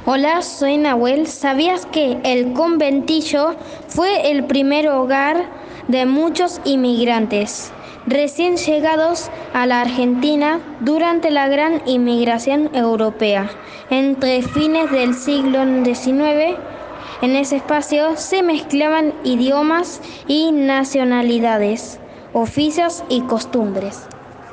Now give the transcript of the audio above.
Hola, soy Nahuel. ¿Sabías que el conventillo fue el primer hogar de muchos inmigrantes recién llegados a la Argentina durante la gran inmigración europea? Entre fines del siglo XIX, en ese espacio se mezclaban idiomas y nacionalidades, oficios y costumbres.